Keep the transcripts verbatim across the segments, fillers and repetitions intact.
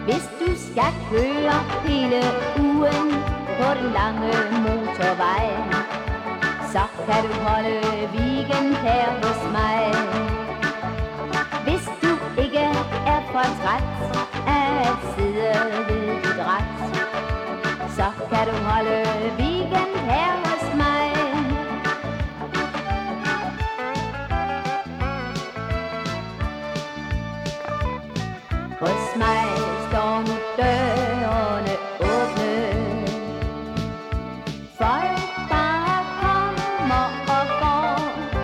Hvis du skal køre hele ugen på den lange motorvej, så kan du holde weekend her hos mig. Hvis du ikke er for træt af at sidde ved dit ret, så kan du holde weekend her hos mig. Hos mig står nu dørene åbne. Folk bare kommer og går.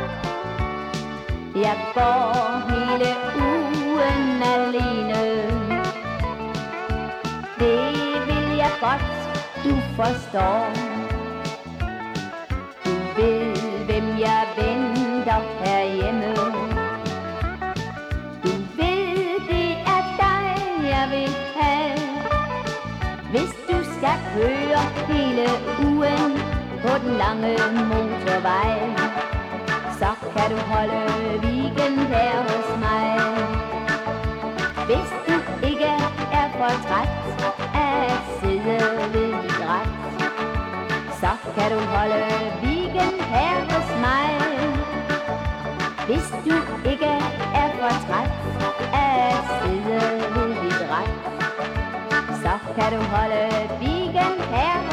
Jeg går hele ugen alene. Det vil jeg godt, du forstår. Du ved, hvem jeg venter herhjemme. Du ved, det er dig, jeg vil have. Hvis du skal køre hele ugen på den lange motorvej, så kan du holde weekend her hos mig. Hvis du ikke er for træt af at sidde ved dit ret, så kan du holde weekend her hos mig. Hvis du ikke er for træt af at sidde ved dit ret, så kan du holde weekend her hos mig.